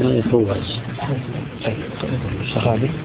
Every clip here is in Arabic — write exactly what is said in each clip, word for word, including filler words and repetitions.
يفوز صحابي.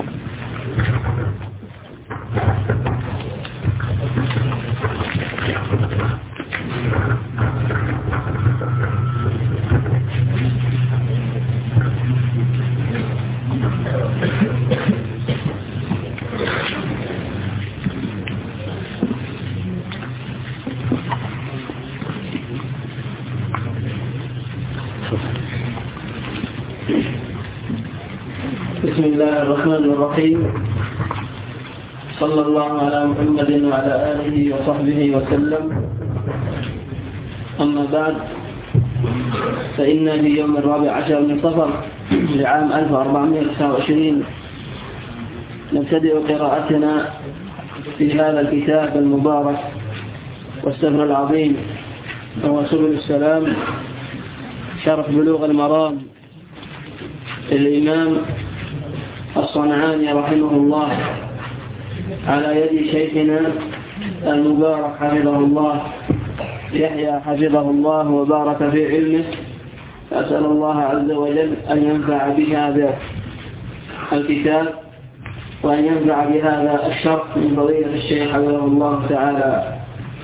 بسم الله الرحمن الرحيم. صلى الله على محمد وعلى آله وصحبه وسلم. أما بعد، فإن في يوم الرابع عشر من صفر لعام ألف وأربعمائة وتسعة وعشرين نبتدئ قراءتنا في هذا الكتاب المبارك والسفر العظيم وهو سبل السلام، شرح بلوغ المرام للإمام الصنعاني رحمه الله، على يد شيخنا المبارك حفظه الله يحيى حفظه الله وبارك في علمه. أسأل الله عز وجل أن ينفع بهذا الكتاب وأن ينفع بهذا الشرح من فضيلة الشيخ حفظه الله تعالى.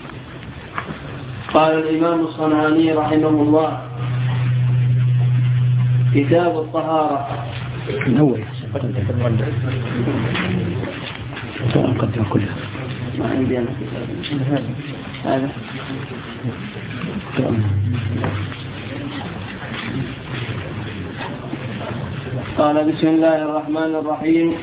قال الإمام الصنعاني رحمه الله: كتاب الطهارة. نوي أقدم كلها ما عندي أنا هذا. قال: بسم الله الرحمن الرحيم.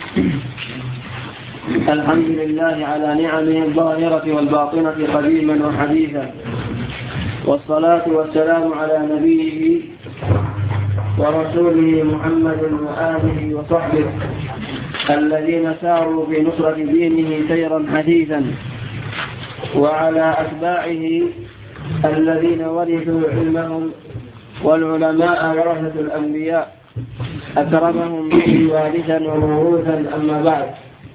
الحمد لله على نعمه الظاهرة والباطنة قديما وحديثا، والصلاة والسلام على نبيه ورسوله محمد وآله وصحبه الذين ساروا في نصرة دينه سيرا حثيثا، وعلى أتباعه الذين ورثوا علمهم، والعلماء ورثة الأنبياء أكرمهم به وارثا وموروثا. أما بعد،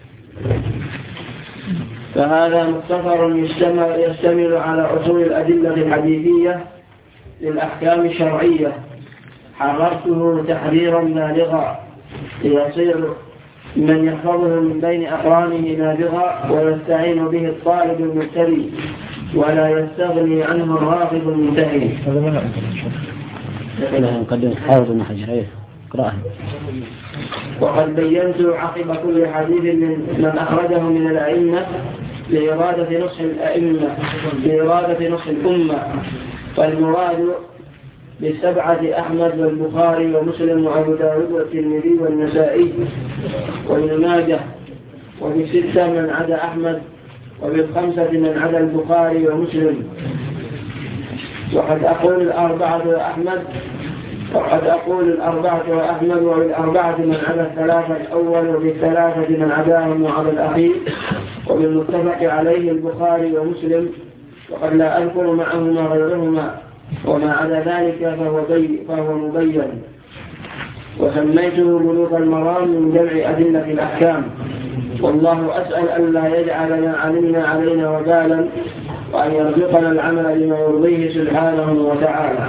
فهذا مختصر يشتمل على أصول الأدلة الحديثية للأحكام الشرعية، حررته تحريرا بالغا ليصير من يحفظه من بين أقرانه نابغا، ويستعين به الطالب المبتدئ ولا يستغني عنه الراغب المنتهي. هذا ما له مقدمة حافظ بن حجر قراءة. وقد بينت عقب كل حديث من أخرجه من الأئمة لإرادة نصح الأئمة لإرادة نصح الأمة، فالمراد بالسبعة أحمد والبخاري ومسلم وأبو داود والترمذي والنسائي وابن ماجه، وبالستة من عدا أحمد، وبالخمسة من عدا البخاري ومسلم. وقد أقول الأربعة أحمد وقد أقول الأربعة وأحمد وبالأربعة من عدا الثلاثة الأول، وبالثلاثة من عداهم وعلى الأخير، وبالمتفق عليه البخاري ومسلم، وقد لا أذكر معهما غيرهما، وما عدا ذلك فهو, بي فهو مبين. وسميته بلوغ المرام من جمع أدلة الأحكام، والله أسأل أن لا يجعل ما علمنا علينا وبالا، وأن يرزقنا العمل لما يرضيه سبحانه وتعالى.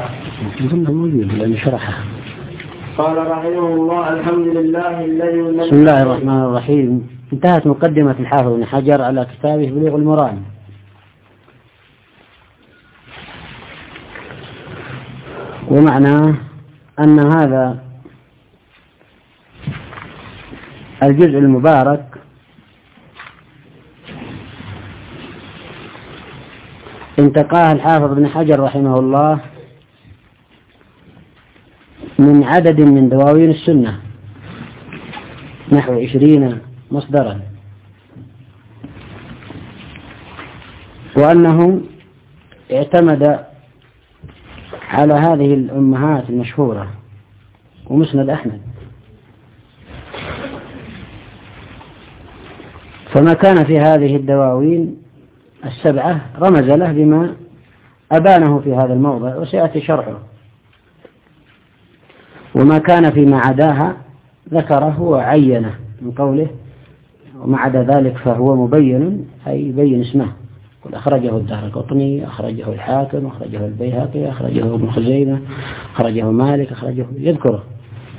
قال رحمه الله: الحمد لله الذي. بسم الله الرحمن الرحيم. انتهت مقدمة الحافظ بن حجر على كتابه بلوغ المرام. ومعناه أن هذا الجزء المبارك انتقاه الحافظ بن حجر رحمه الله من عدد من دواوين السنة، نحو عشرين مصدرا، وأنه اعتمد على هذه الأمهات المشهورة ومسند أحمد، فما كان في هذه الدواوين السبعة رمز له بما أبانه في هذا الموضع وسيأتي شرحه، وما كان فيما عداها ذكره وعينه من قوله وما عدا ذلك فهو مبين، أي يبين اسمه. قل أخرجه الدارقطني، أخرجه الحاكم، أخرجه البيهقي، أخرجه ابن خزيمة، أخرجه مالك، أخرجه يذكره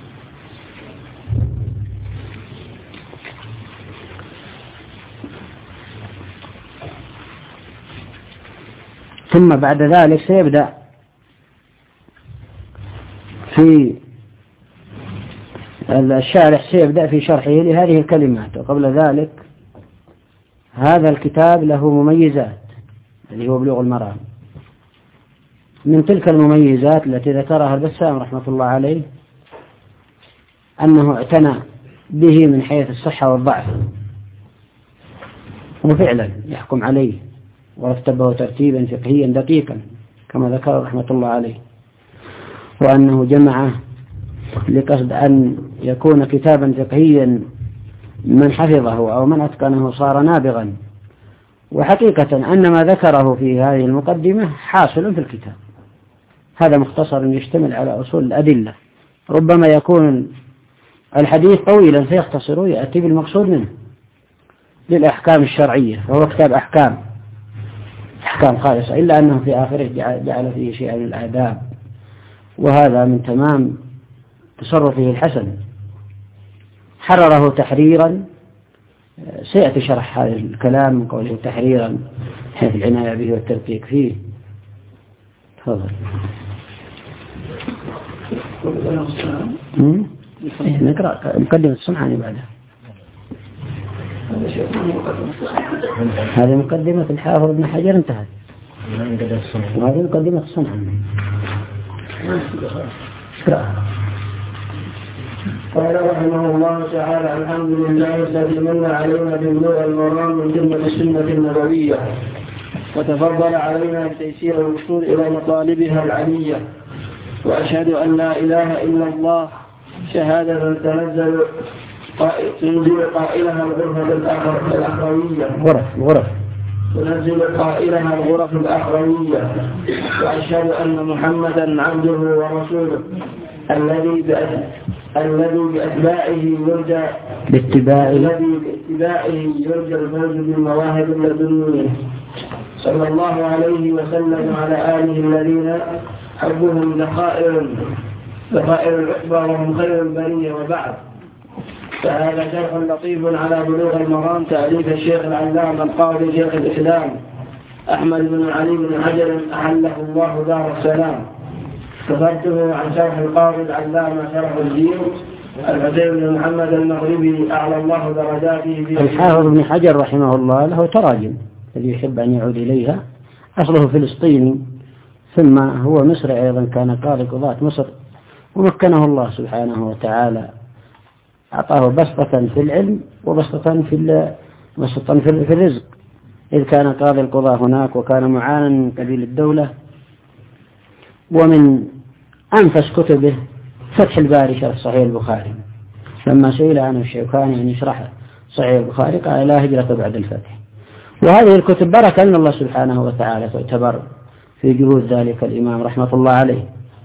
ثم بعد ذلك سيبدأ في الشارح سيبدأ في شرحه لهذه الكلمات. وقبل ذلك هذا الكتاب له مميزات اللي هو بلوغ المرام. من تلك المميزات التي ذكرها البسام رحمة الله عليه أنه اعتنى به من حيث الصحة والضعف، وفعلا يحكم عليه ورتبه ترتيبا فقهيا دقيقا كما ذكر رحمة الله عليه، وأنه جمعه لقصد أن يكون كتابا فقهيا من حفظه أو من أتقنه صار نابغا. وحقيقة أن ما ذكره في هذه المقدمة حاصل في الكتاب. هذا مختصر يشتمل على أصول الأدلة، ربما يكون الحديث طويلا فيختصر ويأتي بالمقصود منه للأحكام الشرعية، فهو كتاب أحكام أحكام خالصة، إلا أنه في آخره جعل فيه شيئا من الآداب، وهذا من تمام تصرفه الحسن. حرره تحريرا، سيأتي شرح هذا الكلام من قوله تحريرا حيث العناية به والتركيك فيه. تفضل. نقرأ مقدمة الصنعاني بعدها. هذه مقدمة الحافظ ابن حجر انتهت، وهذه مقدمة الصنعاني. اقرأها. قال رحمه الله تعالى: الحمد لله الذي من علينا ببلوغ المرام من جملة السنة النبوية، وتفضل علينا بتيسير الوصول إلى مطالبها العلية، وأشهد أن لا إله إلا الله شهادة تنزل تنزل قائلها الغرف الأخروية غرف غرف تنزل قائلها الغرف الأخروية، وأشهد أن محمدا عبده ورسوله الذي الذي بأتباعه يرجى باتباعه الذي باتباعه يرجى الفوز بالمواهب اللدنية، صلى الله عليه وسلم على آله الذين حبهم ذخائر ذخائر العقبى وهم خير البرية. وبعد، فهذا شرح لطيف على بلوغ المرام تأليف الشيخ العلامة القاضي شيخ الإسلام أحمد بن علي بن حجر أحله الله دار السلام. كتبته عن شرح القاضي العلامة شرح الدين الحسين بن محمد المغربي أعلى الله درجاته. الحافظ ابن حجر رحمه الله له تراجم الذي يحب أن يعود إليها، أصله فلسطيني ثم هو مصري أيضا، كان قاضي قضاة مصر، ومكنه الله سبحانه وتعالى، أعطاه بسطة في العلم وبسطة في بسطة في الرزق، إذ كان قاضي القضاة هناك وكان معانا من قبيل الدولة. ومن أنفس كتبه فتح الباري شرح صحيح البخاري، لما سئل عنه الشيخاني أن يشرح صحيح البخاري قال لا هجرة بعد الفتح. وهذه الكتب بركة من الله سبحانه وتعالى، تعتبر في جهود ذلك الإمام رحمة الله عليه.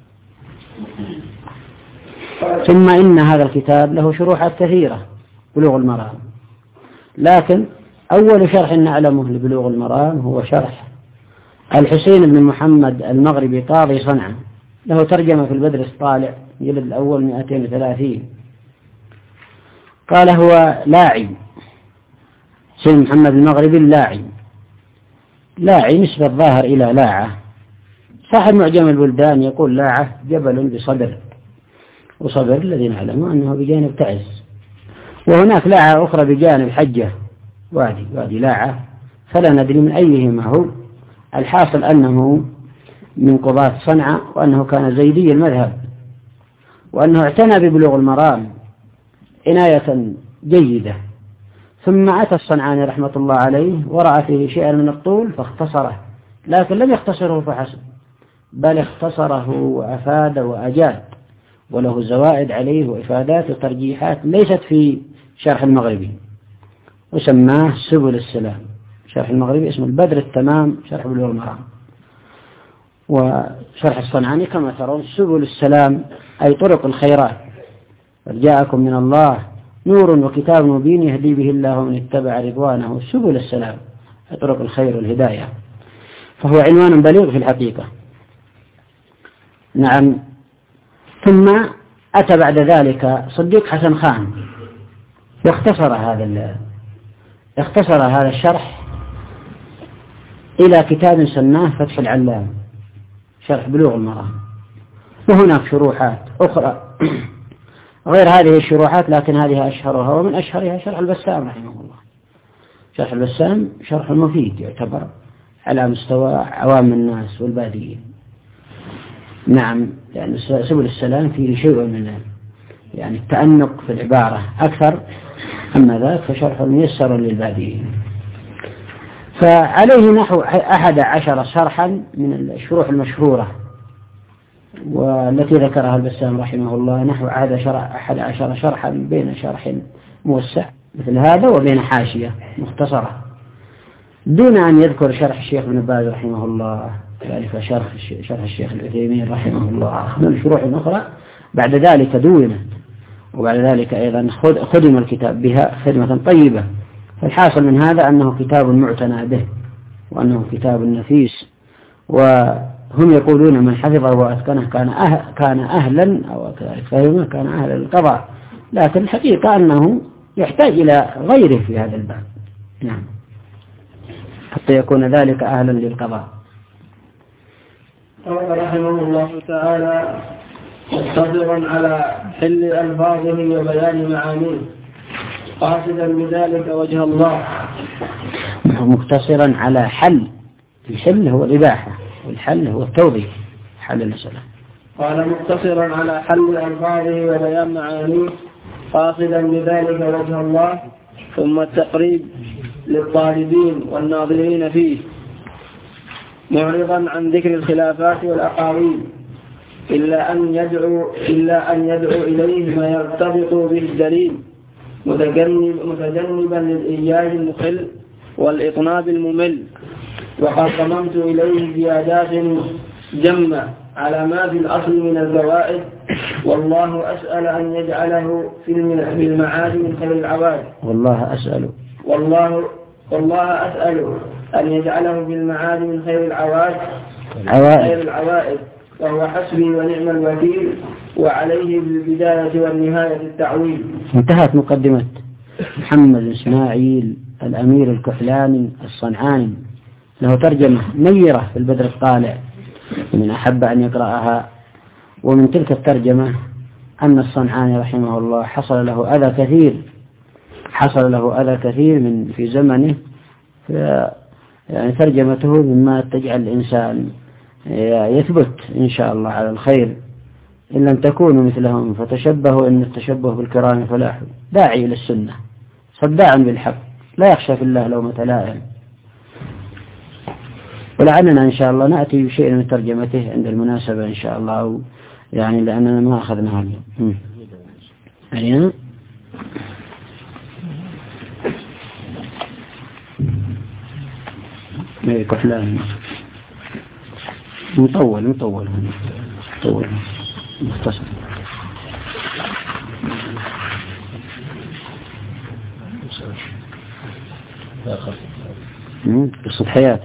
ثم إن هذا الكتاب له شروحات كثيرة بلوغ المرام، لكن أول شرح نعلمه لبلوغ المرام هو شرح الحسين بن محمد المغربي قاضي صنعاء، له ترجمة في البدر الطالع جلد الأول مئتين وثلاثين. قال هو لاعي، حسين محمد المغربي اللاعي، لاعي نسبة الظاهر إلى لاعة. صاحب معجم البلدان يقول لاعة جبل بصدر، وصدر الذي نعلمه أنه بجانب تعز، وهناك لاعة أخرى بجانب حجة وادي وادي لاعة، فلا ندري من أيهما هو. الحاصل أنه من قضاة صنعاء، وأنه كان زيدي المذهب، وأنه اعتنى ببلوغ المرام عناية جيدة. ثم أتى الصنعاني رحمة الله عليه ورأى فيه شيئا من الطول فاختصره، لكن لم يختصره فحسب، بل اختصره وأفاد وأجاد، وله زوائد عليه وإفادات وترجيحات ليست في شرح المغربي، وسماه سبل السلام. شرح المغربي اسمه البدر التمام شرح بلوغ المرام، وشرح الصنعاني كما ترون سبل السلام أي طرق الخيرات. جاءكم من الله نور وكتاب مبين يهدي به الله من اتبع رضوانه سبل السلام أي طرق الخير والهداية، فهو عنوان بليغ في الحقيقة. نعم. ثم أتى بعد ذلك صديق حسن خان واختصر هذا اختصر هذا الشرح إلى كتاب سماه فتح العلام شرح بلوغ المرام، وهناك شروحات أخرى غير هذه الشروحات لكن هذه أشهرها، ومن أشهرها شرح البسام رحمه الله. شرح البسام شرح المفيد يعتبر على مستوى عوام الناس والباديين. نعم، يعني سبل السلام فيه شيء من يعني التأنق في العبارة أكثر، أما ذاك فشرح ميسر للباديين. فعليه نحو أحد عشر شرحا من الشروح المشهورة، والتي ذكرها البسام رحمه الله نحو أحد عشر شرحا بين شرح موسع مثل هذا وبين حاشية مختصرة، دون أن يذكر شرح الشيخ ابن باز رحمه الله، ذلك شرح شرح الشيخ العثيمين رحمه الله من الشروح الأخرى. بعد ذلك دونت، وبعد ذلك أيضا خدم الكتاب بها خدمة طيبة. فالحاصل من هذا أنه كتاب معتنى به، وأنه كتاب نفيس، وهم يقولون من حفظه وأتقنه كان أهل كان أهلا أو كذلك فهمه كان أهلا للقضاء، لكن الحقيقة أنه يحتاج إلى غيره في هذا الباب، نعم، حتى يكون ذلك أهلا للقضاء. قال رحمه الله تعالى: مقتصرا على حل ألفاظه وبيان معانيه قاصدا بذلك وجه الله. مقتصرا على حل، الحل هو الإباحة والحل هو التوضيح، حل المسألة. قال: مقتصرا على حل ألفاظه وبيان معانيه قاصدا بذلك وجه الله، ثم التقريب للطالبين والناظرين فيه، معرضا عن ذكر الخلافات والأقاويل، إلا أن يدعو إلا أن يدعو إليه ما يرتبط به الدليل، متجنب متجنبا للإيجاز المخل والإطناب الممل. وقد ضممت إليه زيادات جمة على ما في الأصل من الفوائد، والله أسأل أن يجعله في المعاد من خير العوائد. والله أسأل والله والله أسأل أن يجعله في المعاد من خير العوائد خير العوائد وهو حسبي ونعم الوكيل، وعليه بالبداية والنهاية التعويل. انتهت مقدمة محمد إسماعيل الأمير الكحلاني الصنعاني، له ترجمة نيرة في البدر الطالع من أحب أن يقرأها. ومن تلك الترجمة أن الصنعاني رحمه الله حصل له أذى كثير حصل له أذى كثير من في زمنه، يعني ترجمته مما تجعل الإنسان يثبت إن شاء الله على الخير، إن لم تكونوا مثلهم فتشبهوا إن التشبه بالكرام فلاح. داعي إلى السنة صداعا بالحق، لا يخشى في الله لومة لائم. ولعلنا إن شاء الله نأتي بشيء من ترجمته عند المناسبة إن شاء الله، أو يعني لأننا ما أخذناها اليوم. علينا ايه كحلان مطول مطول مطول مختصر. قصة حياته.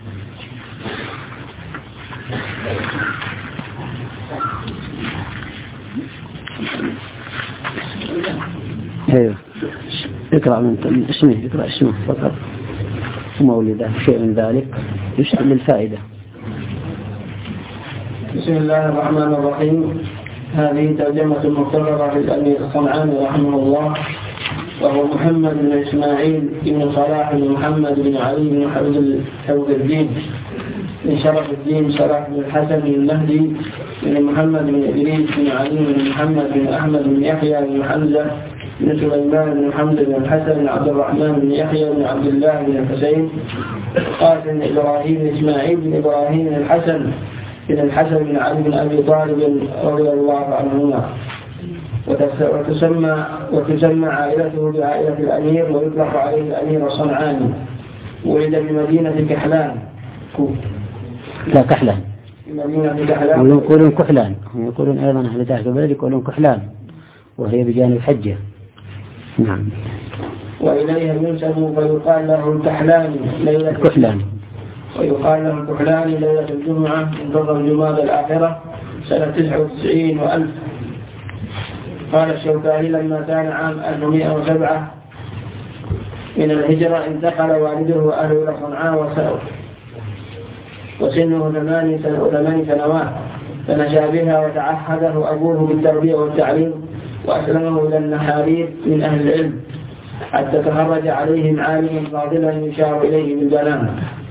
ايوه اقرأ من اسمه اقرأ اسمه فقط ومولده شيء من ذلك يشتغل للفائدة. بسم الله الرحمن الرحيم. هذه ترجمة مختصرة للأمير الصنعاني رحمه الله، وهو محمد بن إسماعيل بن صلاح بن محمد بن علي بن حوز الدين بن شرف الدين شرف بن الحسن بن المهدي بن محمد بن إدريس بن علي بن محمد بن أحمد بن يحيى بن حمزة بن سليمان بن حمزة بن الحسن بن عبد الرحمن بن يحيى بن عبد الله بن الحسين قاسم إبراهيم بن إسماعيل بن إبراهيم بن الحسن بن الحسن بن علي بن أبي طالب رضي الله عنهما. وتسمى وتسمى عائلته بعائلة الأمير، ويطلق عليه الأمير الصنعاني. ولد بمدينة كحلان لا كحلان بمدينة كحلان ويقولون كحلان، يقولون أيضا أهل ذلك البلد يقولون كحلان، وهي بجانب حجة. نعم. وإليها ينسب فيقال له الكحلاني ليلة الكحلاني ويقال له الكحلاني ليلة الجمعة انتظر جماد الآخرة سنة تسعة وتسعين وألف. قال الشوكاني: لما كان عام ألف ومئة وسبعة من الهجرة انتقل والده وأهله إلى صنعاء وسنه ثمان ثمان سنوات، فنشأ بها وتعهده أبوه بالتربية والتعليم، وأسلمه إلى النحارير من أهل العلم، حتى تخرج عليهم عالما فاضلا يشار إليه بالبنان.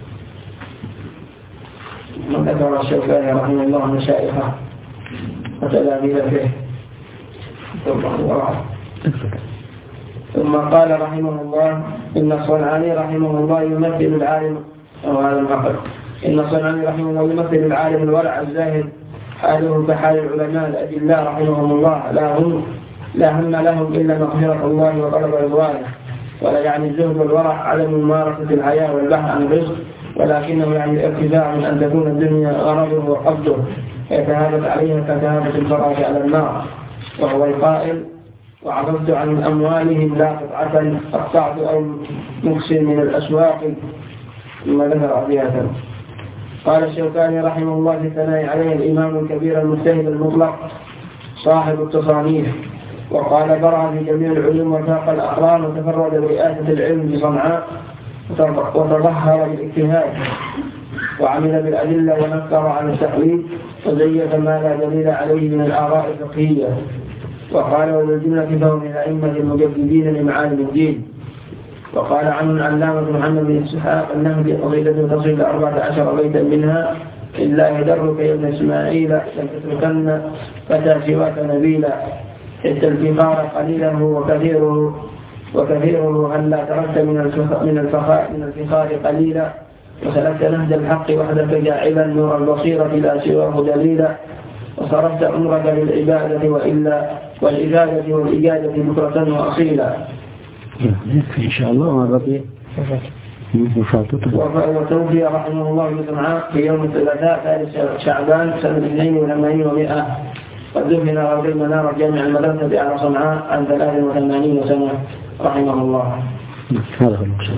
وذكر الشوكاني رحمه الله مشايخه وتلاميذ فيه. ثم قال رحمه الله: إن الصنعاني رحمه الله يمثل العالم وهذا العقل إن الصنعاني رحمه الله يمثل العالم الورع الزاهد، حاله كحال العلماء الأجلاء رحمهم الله، لا هم لا هم لهم إلا مغفرة الله وطلب رضوانه، ولا يعني الزهد والورع عدم ممارسة الحياة والبحث عن الرزق، ولكنه يعني الارتفاع من أن تكون الدنيا غرضه وقصده، يتهافت عليها كتهافت الفراش على النار. وهو القائل: وعرضت عن أموالهم لا قطعة قطعت أو مكسر من الأسواق. ثم ذكر أبياتا. قال الشوكاني رحمه الله في الثناء عليه: الإمام الكبير المجتهد المطلق صاحب التصانيف، وقال برع في جميع العلوم وفاق الأقران، وتفرد برئاسة العلم بصنعاء، وتظهر بالاجتهاد، وعمل بالأدلة ونكر عن التقليد، وزيف ما لا دليل عليه من الآراء الفقهية. وقال: وبالجملة فهو من الأئمة المجددين لمعالم الدين. وقال عنه العلامة محمد بن إسحاق النهدي: قصيدة تصل إلى أربعة عشر بيتا منها: إلا يدرك يا ابن إسماعيل لن تتركن فتى سواك نبيلا، حتى الفخار قليله وكثيره وكثيره هل لا تركت من من الفخار من الفخار قليلا، وسلكت نهج الحق وحدك جاعلا نور البصيرة لا سواه دليلا، وصرفت عمرك للعبادة وإلا والعبادة والإجادة بكرة وأصيلا. إن شاء الله ما بقي. وتوفي رحمه الله بصنعاء في يوم الثلاثاء ثالث شعبان سنة اثنين وثمانين ومائة، قد دفن رضي المنار جامع المدرسة على صنعاء عن ثلاث وثمانين سنة رحمه الله. هذا هو المقصود.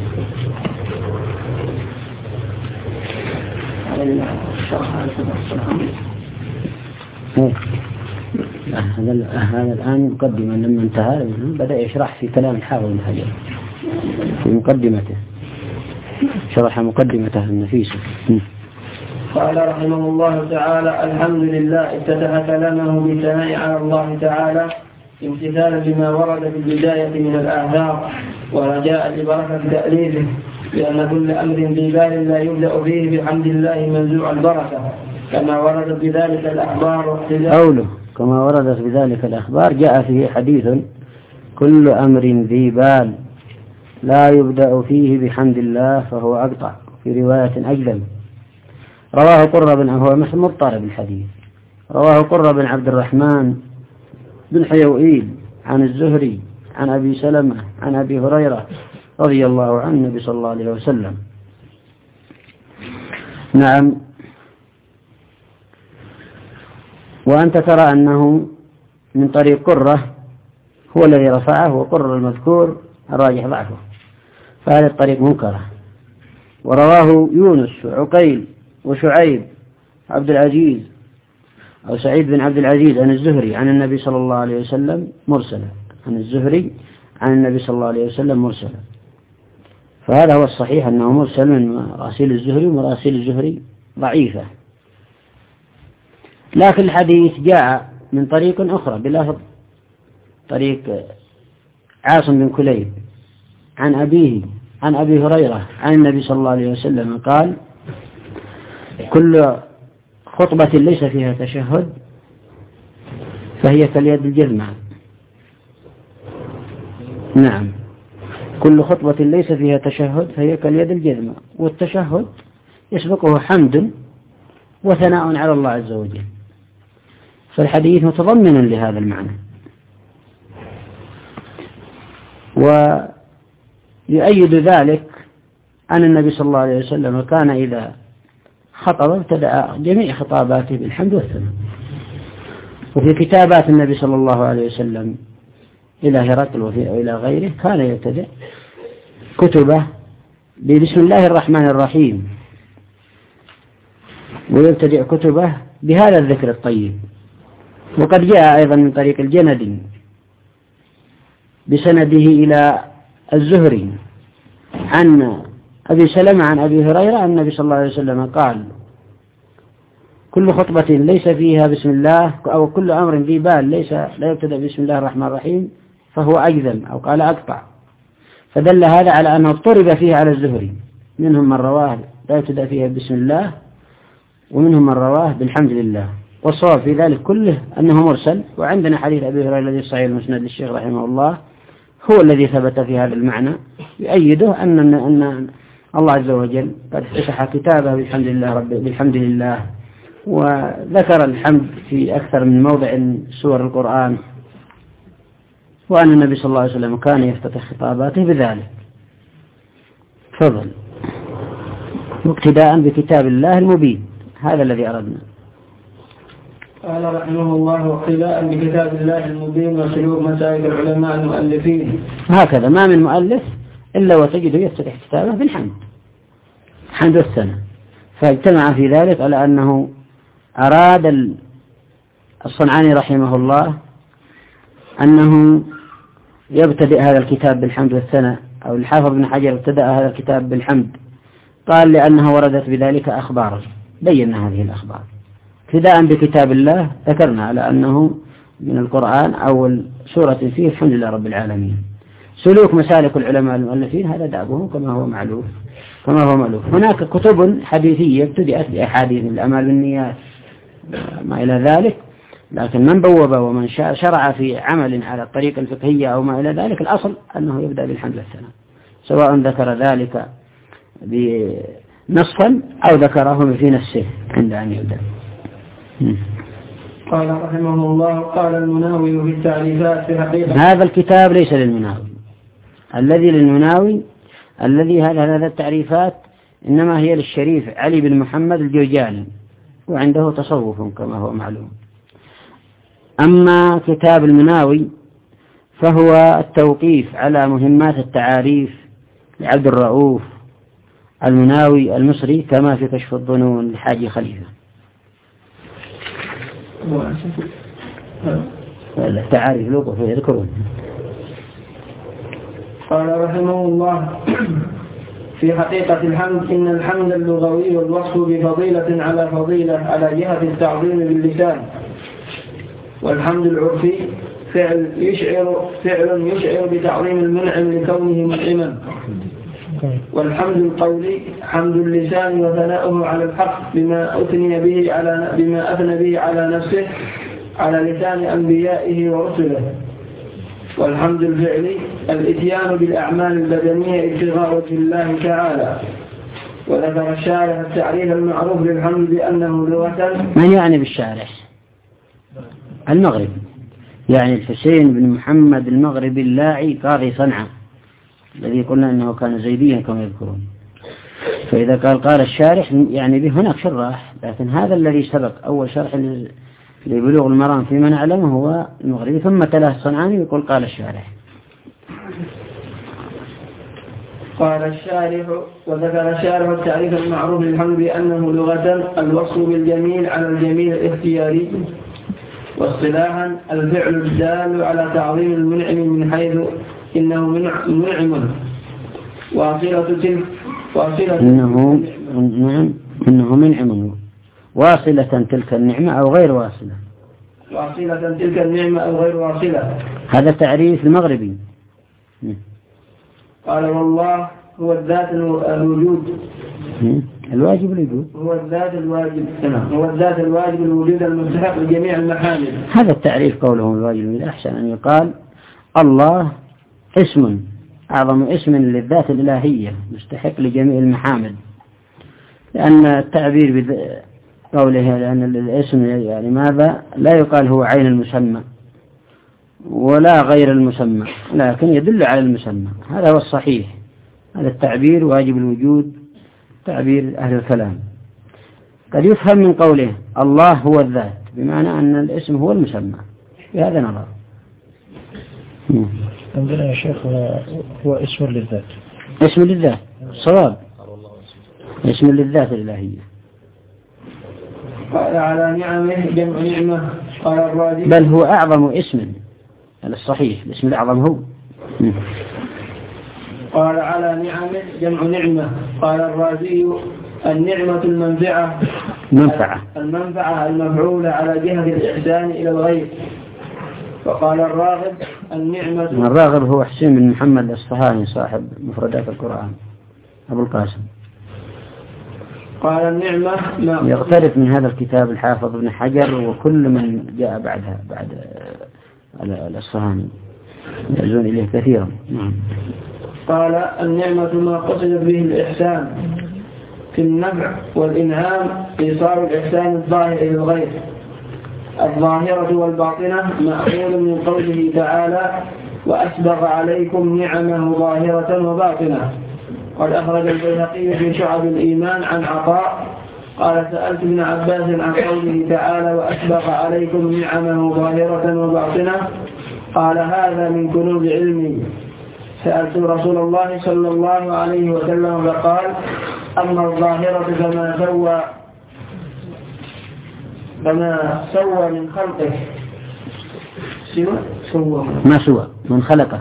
هذا هذا الآن مقدمة لما انتهى بدأ يشرح في كلام الحافظ بن حجر في مقدمته، شرح مقدمته النفيسة. قال رحمه الله تعالى: الحمد لله. افتتح كلامه بالثناء على الله تعالى امتثالا لما ورد في البداية من الآثار، ورجاء لبركة تأليفه، لأن كل أمر ذي بال لا يبدأ فيه بحمد الله منزوع البركة، كما وردت بذلك الأخبار. قوله كما وردت بذلك الأخبار جاء فيه حديث: كل أمر ذي بال لا يبدأ فيه بحمد الله فهو أقطع، في رواية أجلل. رواه قرة بن هو مضطرب الحديث رواه قرة بن عبد الرحمن بن حيوئيل عن الزهري عن أبي سلمة عن أبي هريرة رضي الله عنه النبي صلى الله عليه وسلم. نعم. وأنت ترى أنه من طريق قرة هو الذي رفعه، وقرة المذكور الراجح ضعفه، فهذه الطريق منكرة. ورواه يونس وعقيل وشعيب عبد العزيز أو سعيد بن عبد العزيز عن الزهري عن النبي صلى الله عليه وسلم مرسلا، عن الزهري عن النبي صلى الله عليه وسلم مرسلا. فهذا هو الصحيح أنه مرسل من مراسيل الزهري، ومراسيل الزهري ضعيفة. لكن الحديث جاء من طريق أخرى بلفظ طريق عاصم بن كليب عن أبيه عن أبي هريرة عن النبي صلى الله عليه وسلم قال: كل خطبة ليس فيها تشهد فهي كاليد الجذمة. نعم، كل خطبة ليس فيها تشهد فهي كاليد الجذمة، والتشهد يسبقه حمد وثناء على الله عز وجل، فالحديث متضمن لهذا المعنى. ويؤيد ذلك أن النبي صلى الله عليه وسلم كان إذا خطب ابتدأ جميع خطاباته بالحمد والثناء. وفي كتابات النبي صلى الله عليه وسلم إلى هرقل وإلى غيره كان يبتدأ كتبه بسم الله الرحمن الرحيم، ويبتدأ كتبه بهذا الذكر الطيب. وقد جاء أيضا من طريق الجندي بسنده إلى الزهري عن أبي سلمة عن أبي هريرة أن النبي صلى الله عليه وسلم قال: كل خطبة ليس فيها بسم الله أو كل أمر ذي بال ليس لا يبتدأ بسم الله الرحمن الرحيم فهو أجذم أو قال أقطع. فدل هذا على أنه اضطرب فيه على الزهري، منهم من رواه لا يبتدأ فيها بسم الله ومنهم من رواه بالحمد لله، والصواب في ذلك كله أنه مرسل. وعندنا حديث أبي هريرة الذي صحيح المسند للشيخ رحمه الله هو الذي ثبت في هذا المعنى، يؤيده أن أن الله عز وجل قد فتح كتابه بالحمد لله رب بالحمد لله، وذكر الحمد في أكثر من موضع سور القرآن، وأن النبي صلى الله عليه وسلم كان يفتتح خطاباته بذلك. فضل واقتداء بكتاب الله المبين، هذا الذي أردنا. قال رحمه الله واقتداء بكتاب الله المبين وسلوك مسالك العلماء المؤلفين. هكذا ما من مؤلف إلا وتجده يفتتح كتابه بالحمد، الحمد والثناء. فاجتمع في ذلك على أنه أراد الصنعاني رحمه الله أنه يبتدئ هذا الكتاب بالحمد والثناء، أو الحافظ بن حجر ابتدأ هذا الكتاب بالحمد، قال لأنه وردت بذلك أخبار، بينا هذه الأخبار. ابتداء بكتاب الله ذكرنا على أنه من القرآن أول سورة فيه الحمد لله رب العالمين. سلوك مسالك العلماء المؤلفين هذا دابهم كما هو معلوف كما هو مألوف. هناك كتب حديثية ابتدأت بأحاديث الأعمال بالنيات ما إلى ذلك، لكن من بوب ومن شرع في عمل على الطريقة الفقهية أو ما إلى ذلك الأصل أنه يبدأ بالحمد والثناء، سواء ذكر ذلك بنصا أو ذكره في نفسه عند أن يبدأ. قال رحمه الله قال المناوي في التعريفات في حقيقة هذا الكتاب ليس للمناوي، الذي للمناوي الذي هذا هذا التعريفات إنما هي للشريف علي بن محمد الجرجاني، وعنده تصوف كما هو معلوم. أما كتاب المناوي فهو التوقيف على مهمات التعاريف لعبد الرؤوف المناوي المصري كما في كشف الظنون لحاج خليفة. التعاريف لوقف يذكرون. قال رحمه الله في حقيقة الحمد إن الحمد اللغوي الوصف بفضيلة على فضيلة على جهة التعظيم باللسان، والحمد العرفي فعل يشعر فعل يشعر بتعظيم المنعم لكونه منعما، والحمد القولي حمد اللسان وثناؤه على الحق بما أثني به على بما أثنى به على نفسه على لسان أنبيائه ورسله، والحمد الفعلي الإتيان بالأعمال البدنية ابتغاء وجه الله تعالى. وذكر الشارح التعريف المعروف للحمد بأنه لغة. من يعني بالشارح؟ المغرب، يعني الحسين بن محمد المغربي اللاعي قاضي صنعاء الذي قلنا أنه كان زيديا كما يذكرون. فإذا قال قال الشارح يعني به هناك شراح، لكن هذا الذي سبق أول شرح لبلوغ المرام فيما نعلمه هو المغربي، ثم تلاه الصنعاني يقول قال الشارح. قال الشارح وذكر الشارح التعريف المعروف للحمد بأنه لغة الوصف بالجميل على الجميل الاختياري، واصطلاحا الفعل الدال على تعظيم المنعم من حيث إنه منعم، واصلة تلك واصلة إنه نعم إنه منعم، واصلة تلك النعمة أو غير واصلة، واصلة تلك النعمة أو غير واصلة. هذا تعريف المغربي. قال والله هو الذات الوجود الواجب الوجود هو الذات الواجب هو الذات الواجب الوجود المستحق لجميع المحامد. هذا التعريف قوله الواجب من الأحسن أن يقال الله اسم أعظم اسم للذات الإلهية مستحق لجميع المحامد، لأن التعبير بقوله لأن الاسم يعني ماذا لا يقال هو عين المسمى ولا غير المسمى، لكن يدل على المسمى، هذا هو الصحيح. هذا التعبير واجب الوجود تعبير أهل الكلام. قد يفهم من قوله الله هو الذات بمعنى أن الاسم هو المسمى، بهذا نظر. عندنا يا شيخ هو اسم للذات، اسم للذات صواب، اسم للذات الإلهية. قال على نعمه جمع نعمة. قال الرازي بل هو أعظم اسم على الصحيح، الاسم الأعظم هو. قال على نعمه جمع نعمة. قال الرازي النعمة المنفعة المنفعة المنفعة المفعولة على جهة الإحسان إلى الغير. وقال الراغب النعمة. الراغب هو حسين بن محمد الأصفهاني صاحب مفردات القرآن أبو القاسم. قال النعمة ما يقترب من هذا الكتاب الحافظ ابن حجر وكل من جاء بعدها بعد الأصفهاني يأذون إليه كثيرا. قال النعمة ما قصدت به الإحسان في النفع والإنعام، إيصال الإحسان الظاهر إلى الغير. الظاهرة والباطنة مأخوذ من قوله تعالى وأسبغ عليكم نعمه ظاهرة وباطنة. قد أخرج البيهقي في شعب الإيمان عن عطاء قال سألت ابن عباس عن قوله تعالى وأسبغ عليكم نعمه ظاهرة وباطنة، قال هذا من كنوز علمي. سألت رسول الله صلى الله عليه وسلم فقال أما الظاهرة فما سوى فما سوى من خلقه سوى سوى ما سوى من خلقك.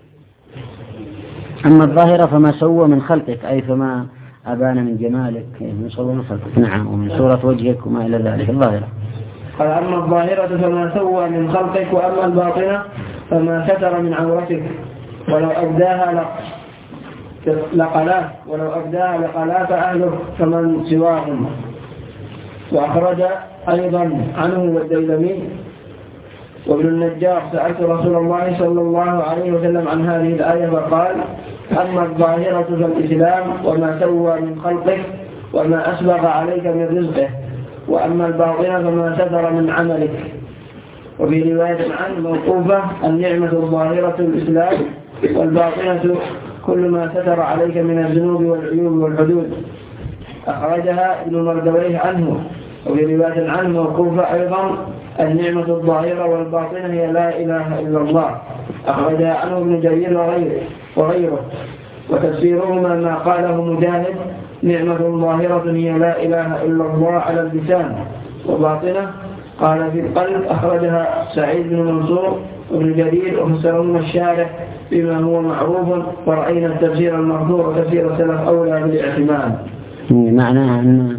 أما الظاهرة فما سوى من خلقك أي فما أبان من جمالك من صور من خلقك. نعم. ومن صورة وجهك وما إلى ذلك الظاهرة. قال أما الظاهرة فما سوى من خلقك، وأما الباطنة فما ستر من عورتك، ولو أبداها لقلاه ولو أبداها لقلاه أهله فمن سواهم. وأخرج أيضا عنه والديلمي وابن النجار سألت رسول الله صلى الله عليه وسلم عن هذه الآية فقال أما الظاهرة فالإسلام وما سوى من خلقك وما أسبغ عليك من رزقه، وأما الباطنة فما ستر من عملك. وفي رواية عنه موقوفة النعمة الظاهرة الإسلام والباطنة كل ما ستر عليك من الذنوب والعيوب والحدود. أخرجها ابن مردويه عنه. وفي رواية عنه موقوفة أيضا النعمة الظاهرة والباطنة هي لا إله إلا الله. أخرجها عنه ابن جرير وغيره, وغيره. وتفسيرهما ما قاله مجاهد نعمة ظاهرة هي لا إله إلا الله على اللسان، وباطنة قال في القلب. أخرجها سعيد بن منصور وابن جرير وفسرهما الشارح بما هو معروف، ورأينا التفسير المرفوع وتفسير السلف أولى بالاعتماد. معناها أن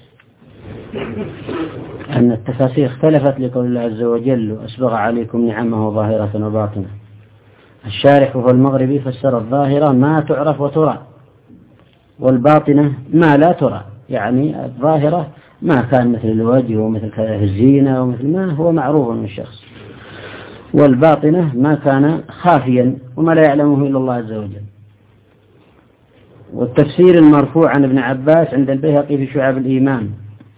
أن التفاسير اختلفت لقول الله عز وجل وأسبغ عليكم نعمه ظاهرة وباطنة. الشارح وهو المغربي فسر الظاهرة ما تعرف وترى، والباطنة ما لا ترى، يعني الظاهرة ما كان مثل الوجه ومثل الزينة ومثل ما هو معروف من الشخص، والباطنة ما كان خافيا وما لا يعلمه إلا الله عز وجل. والتفسير المرفوع عن ابن عباس عند البيهقي في شعب الإيمان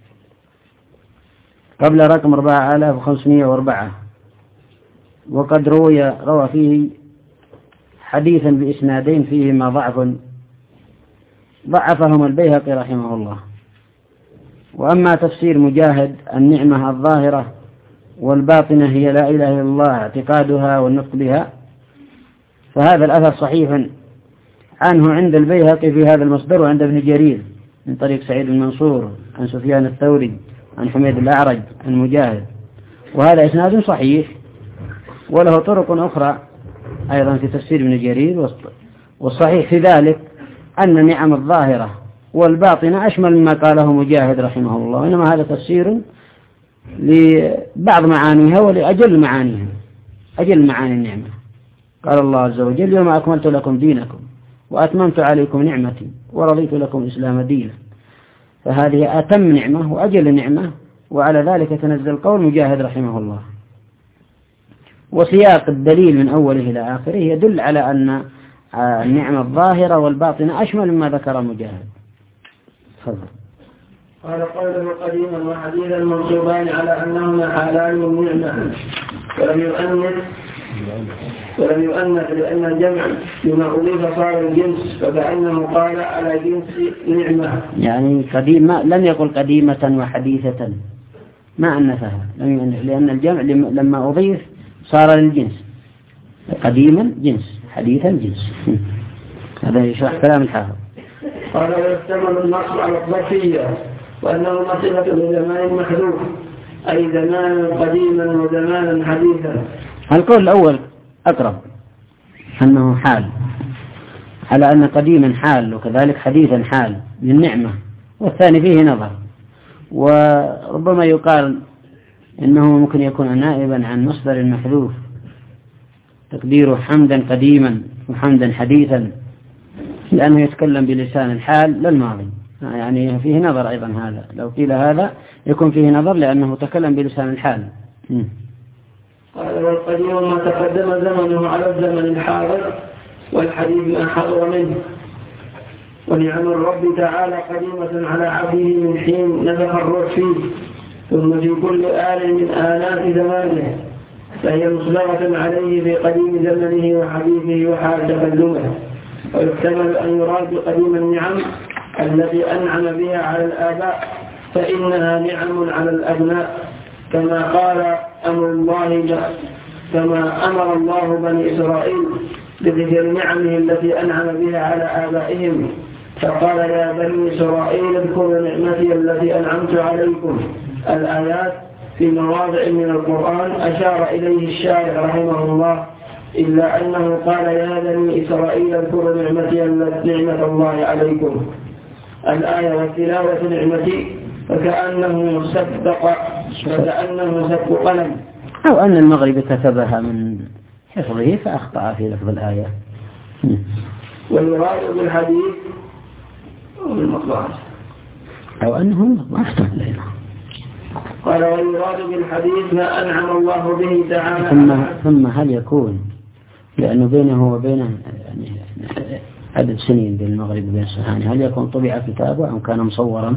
قبل رقم أربعة آلاف وخمسمائة وأربعة، وقد روي روى فيه حديثا بإسنادين فيهما ضعف ضعفهما البيهقي رحمه الله. وأما تفسير مجاهد النعمة الظاهرة والباطنة هي لا إله إلا الله اعتقادها والنطق بها، فهذا الأثر صحيح عنه عند البيهقي في هذا المصدر وعند ابن جرير من طريق سعيد المنصور عن سفيان الثوري عن حميد الأعرج عن مجاهد، وهذا إسناد صحيح وله طرق أخرى أيضا في تفسير ابن جرير. والصحيح في ذلك أن نعم الظاهرة والباطنة أشمل مما قاله مجاهد رحمه الله، إنما هذا تفسير لبعض معانيها ولأجل معانيها أجل معاني النعمة. قال الله عز وجل اليوم أكملت لكم دينكم وأتممت عليكم نعمتي ورضيت لكم الإسلام دينا، فهذه أتم نعمة وأجل نعمة، وعلى ذلك تنزل قول مجاهد رحمه الله. وسياق الدليل من أوله إلى آخره يدل على أن النعمة الظاهرة والباطنة أشمل مما ذكر مجاهد. تفضل. قال قوله قديما وحديثا منصوبان على أنهما حالان النعمة، ولم يؤنث ولم يؤنث لأن الجمع بما أضيف صار الجنس، فكأنه قال على جنس نعمة، يعني قديمة لم يقل قديمة وحديثة، ما أنثها لم يؤنث لأن الجمع لما أضيف صار للجنس، قديما جنس حديثا جنس. هذا يشرح كلام الحافظ. قال ويحتمل النص على الظرفية وأنه صفة لزمان محذوف، أي زمانا قديما وزمانا حديثا. القول الأول أقرب أنه حال، على أن قديما حال وكذلك حديثا حال للنعمة، والثاني فيه نظر. وربما يقال إنه ممكن يكون نائبا عن مصدر محذوف تقديره حمدا قديما وحمدا حديثا، لأنه يتكلم بلسان الحال لا الماضي، يعني فيه نظر أيضا هذا، لو قيل هذا يكون فيه نظر لأنه تكلم بلسان الحال. قال والقديم ما تقدم زمنه على الزمن الحاضر والحديث ما حضر منه، ونعم الرب تعالى قديمة على عبده من حين نفخ الروح فيه، ثم في كل آل من آلات زمانه، فهي مصدرة عليه في قديم زمنه وحديثه وحال تكلمه. ويحتمل أن يراد قديم النعم التي أنعم بها على الآباء، فإنها نعم على الأبناء، كما قال أمر الله كما أمر الله بني إسرائيل بذكر نعمه التي أنعم بها على آبائهم، فقال يا بني إسرائيل اذكروا نعمتي التي أنعمت عليكم. الآيات في مواضع من القرآن أشار إليه الشارع رحمه الله، إلا أنه قال يا بني إسرائيل اذكروا نعمتي نعمة الله عليكم. الآية والتلاوة نعمتي، فكأنه صدق فكأنه صدق قلم، أو أن المغرب كتبها من حفظه فأخطأ في لفظ الآية. والمراد بالحديث والمطلع، أو أنه أحسن لنا. قال والمراد بالحديث ما أنعم الله به تعالى. ثم, ثم هل يكون لأنه بينه وبينه يعني عدد سنين بين المغرب وبين الصحاني، هل يكون طبع كتابه أو كان مصورا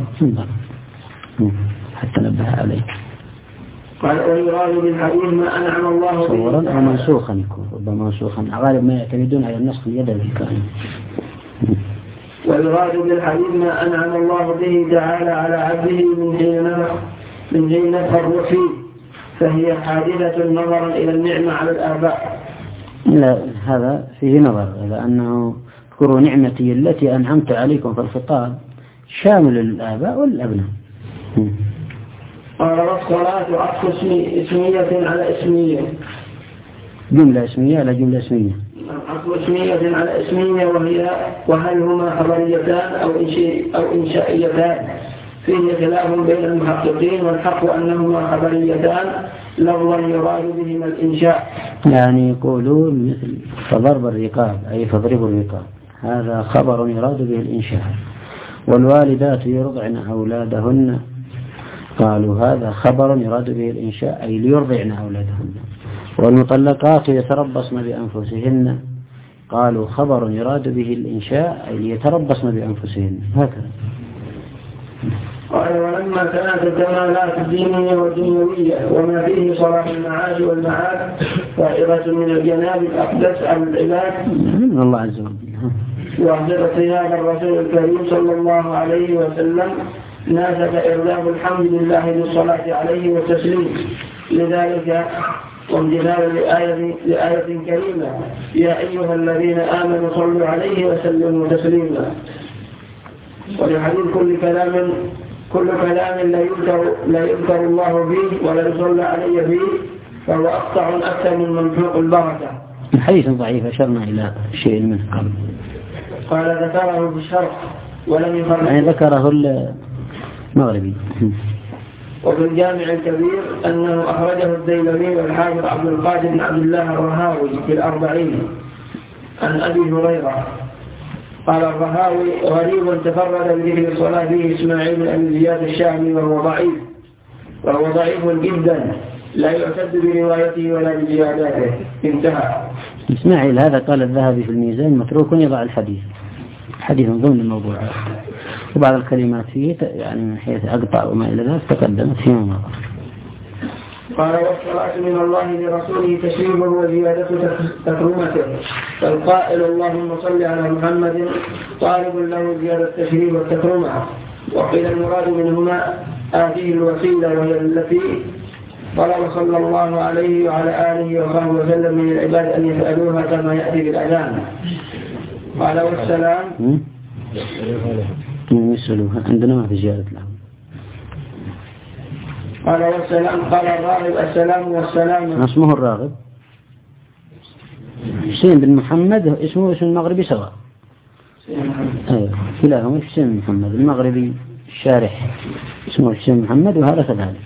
حتى نبه عليه؟ قال والمراد بالحديث ما أنعم الله به مصورا أو منسوخا، يكون ربما منسوخا، غالب ما يعتمدون على النسخ اليدوي كان. والمراد بالحديث ما أنعم الله به تعالى على عبده من حين نفخ من حين نفخ الروح فيه، فهي حادثة نظرا إلى النعمة على الآباء. لا، هذا فيه نظر إلى أنه اذكروا نعمتي التي أنعمت عليكم في الخطاب شامل للآباء والأبناء. قال والصلاة عطف اسمية على اسمية، جملة اسمية على جملة اسمية، عطف اسمية على اسمية، وهي وهل هما خبريتان أو إنشاء أو إنشائيتان، فيه خلاف بين المحققين، والحق أنهما خبريتان لفظا يراد بهما الإنشاء. يعني يقولون مثل فضرب الرقاب أي فاضربوا الرقاب، هذا خبر يراد به الإنشاء. والوالدات يرضعن أولادهن، قالوا هذا خبر يراد به الإنشاء أي ليرضعن أولادهن. والمطلقات يتربصن بأنفسهن، قالوا خبر يراد به الإنشاء أي ليتربصن بأنفسهن، هكذا. قال ولما كانت الكمالات الدينية والدنيوية وما فيه صلاح المعاش والمعاد فائرة من الجناب الأقدس على العباد من الله عز وجل، وأحضرت هذا الرسول الكريم صلى الله عليه وسلم ناسب إرضاء الحمد لله بالصلاة عليه والتسليم، لذلك وامتثالا لآية, لآية كريمة يا أيها الذين آمنوا صلوا عليه وسلموا تسليما. ولحديث كل كلام كل كلام لا يذكر لا يذكر الله به ولا يصلى عليه به فهو أقطع أكثر من منفوق البركة. الحديث ضعيف، أشرنا إلى شيء منه قبل. قال ذكره في الشرح ولم يخرج، يعني ذكره المغربي. وفي الجامع الكبير أنه أخرجه الديلمي والحافظ عبد القادر بن عبد الله الرهاوي في الأربعين عن أبي هريرة قال الرهاوي غريب تفرد بذكر الصلاة فيه إسماعيل بن أبي زياد الشامي وهو ضعيف وهو ضعيف جدا لا يعتد بروايته ولا بزياداته. انتهى. إسماعيل هذا قال الذهبي في الميزان متروك يضع الحديث حديث ضمن الموضوعات، وبعض الكلمات فيه يعني من حيث أقطع وما إلى ذلك تقدمت فيما مضى. قال والصلاة من الله لرسوله تشريفه وزيادة تكريمته، فالقائل اللهم صل على محمد طالب له زيادة التشريف والتكريمة. وقيل المراد منهما هذه الوسيلة وهي التي طلب صلى الله عليه وعلى آله وصحبه وسلم من العباد أن يسألوها كما يأتي بالأذان. قال والسلام يسألوها عندنا ما في زيادة لهم. قال والسلام قال الراغب السلام والسلام. اسمه الراغب حسين بن محمد، اسمه اسم المغربي سواء. أيوة كلاهما حسين بن محمد المغربي الشارح. اسمه الحسين محمد وهذا كذلك.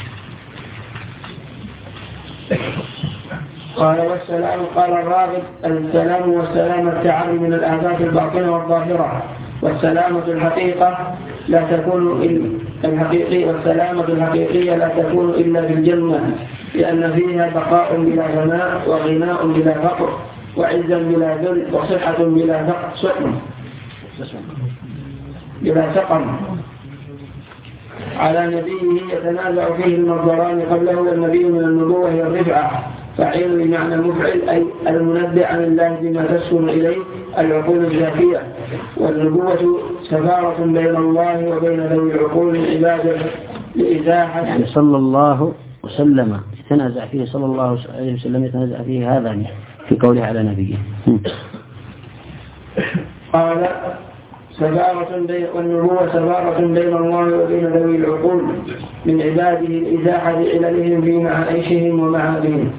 قال والسلام قال الراغب السلام والسلام التعالي من الآفات الباطنة والظاهرة، والسلامة الحقيقة لا تكون الحقيقية والسلامة الحقيقية لا تكون إلا في الجنة، لأن فيها بقاء بلا غناء وغناء بلا فقر وعزا بلا ذل وصحة بلا سقم بلا سقم. على نبيه يتنازع فيه المصدران قبله، والنبي من النبوة هي الرفعة، فعيل بمعنى مفعل أي المنبئ عن الله بما تسكن إليه العقول الزاكية، والنبوة سفارة بين الله وبين ذوي العقول من عباده لإزاحة. يعني صلى الله وسلم يتنازع فيه صلى الله عليه وسلم يتنازع فيه هذا في قوله على نبيه. قال سفارة بين والنبوة سفارة بين الله وبين ذوي العقول من عباده الإزاحة لعللهم في معايشهم ومعادهم.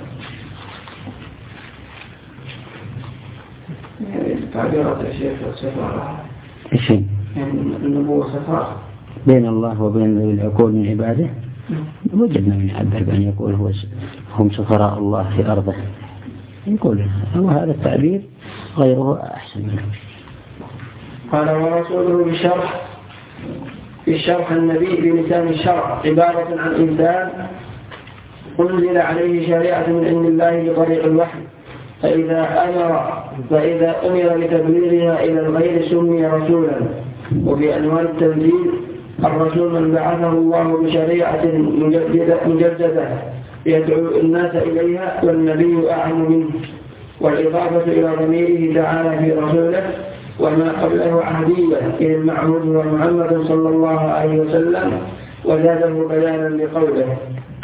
تعبيرات يا شيخ السفارة إيش؟ يعني النبوة سفارة بين الله وبين ذوي العقول من عباده. وجدنا من يعبر بأن يقول هو هم سفراء الله في أرضه، يقول هو هذا التعبير غيره أحسن منه. قال ورسوله بالشرح في الشرح النبي بلسان الشرع عبارة عن إنسان أنزل عليه شريعة من عند الله بطريق الوحي، فإذا أمر فإذا أمر بتبليغها إلى الغير سمي رسولا. وفي أنواع التنزيل الرسول من بعثه الله بشريعة مجددة يدعو الناس إليها، والنبي أعلم منه. والإضافة إلى ضميره تعالى في رسوله وما قبله عهدية إلى المعهود ومحمد صلى الله عليه وسلم، وزاده بيانا لقوله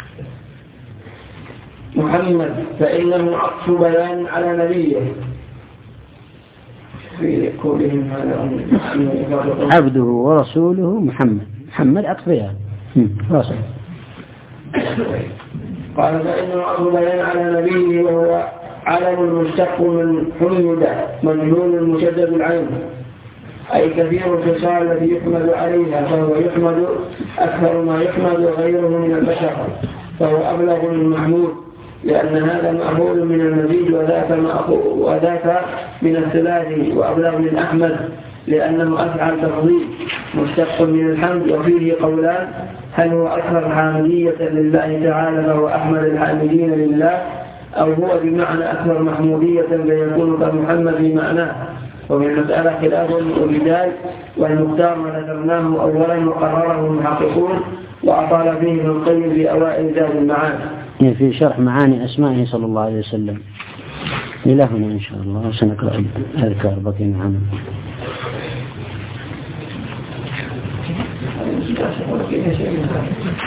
محمد فإنه عطف بيان على نبيه في قولهم هذا عبده ورسوله محمد. محمد عطف بيان رسول. قال فإنه عطف بيان على نبيه وهو علم مشتق من حمد مجنون مشدد العين، أي كثير الخصال التي يحمد عليها، فهو يحمد أكثر ما يحمد غيره من البشر، فهو أبلغ من محمود، لأن هذا مأخوذ من المزيد وذاك, وذاك من الثلاثي، وأبلغ من أحمد لأنه أفعل تفضيل مشتق من الحمد. وفيه قولان: هل هو أكثر حامدية لله تعالى فهو أحمد الحامدين لله، أو هو بمعنى أكثر محمودية فيكون كمحمد بمعناه. ومن المسألة خلاف وجدال، والمختار ما ذكرناه أولا وقرره المحققون، وأطال فيه ابن القيم في أوائل زاد المعاني في شرح معاني أسمائه صلى الله عليه وسلم. إلى هنا إن شاء الله سنقرأ أذكار بقي معنا.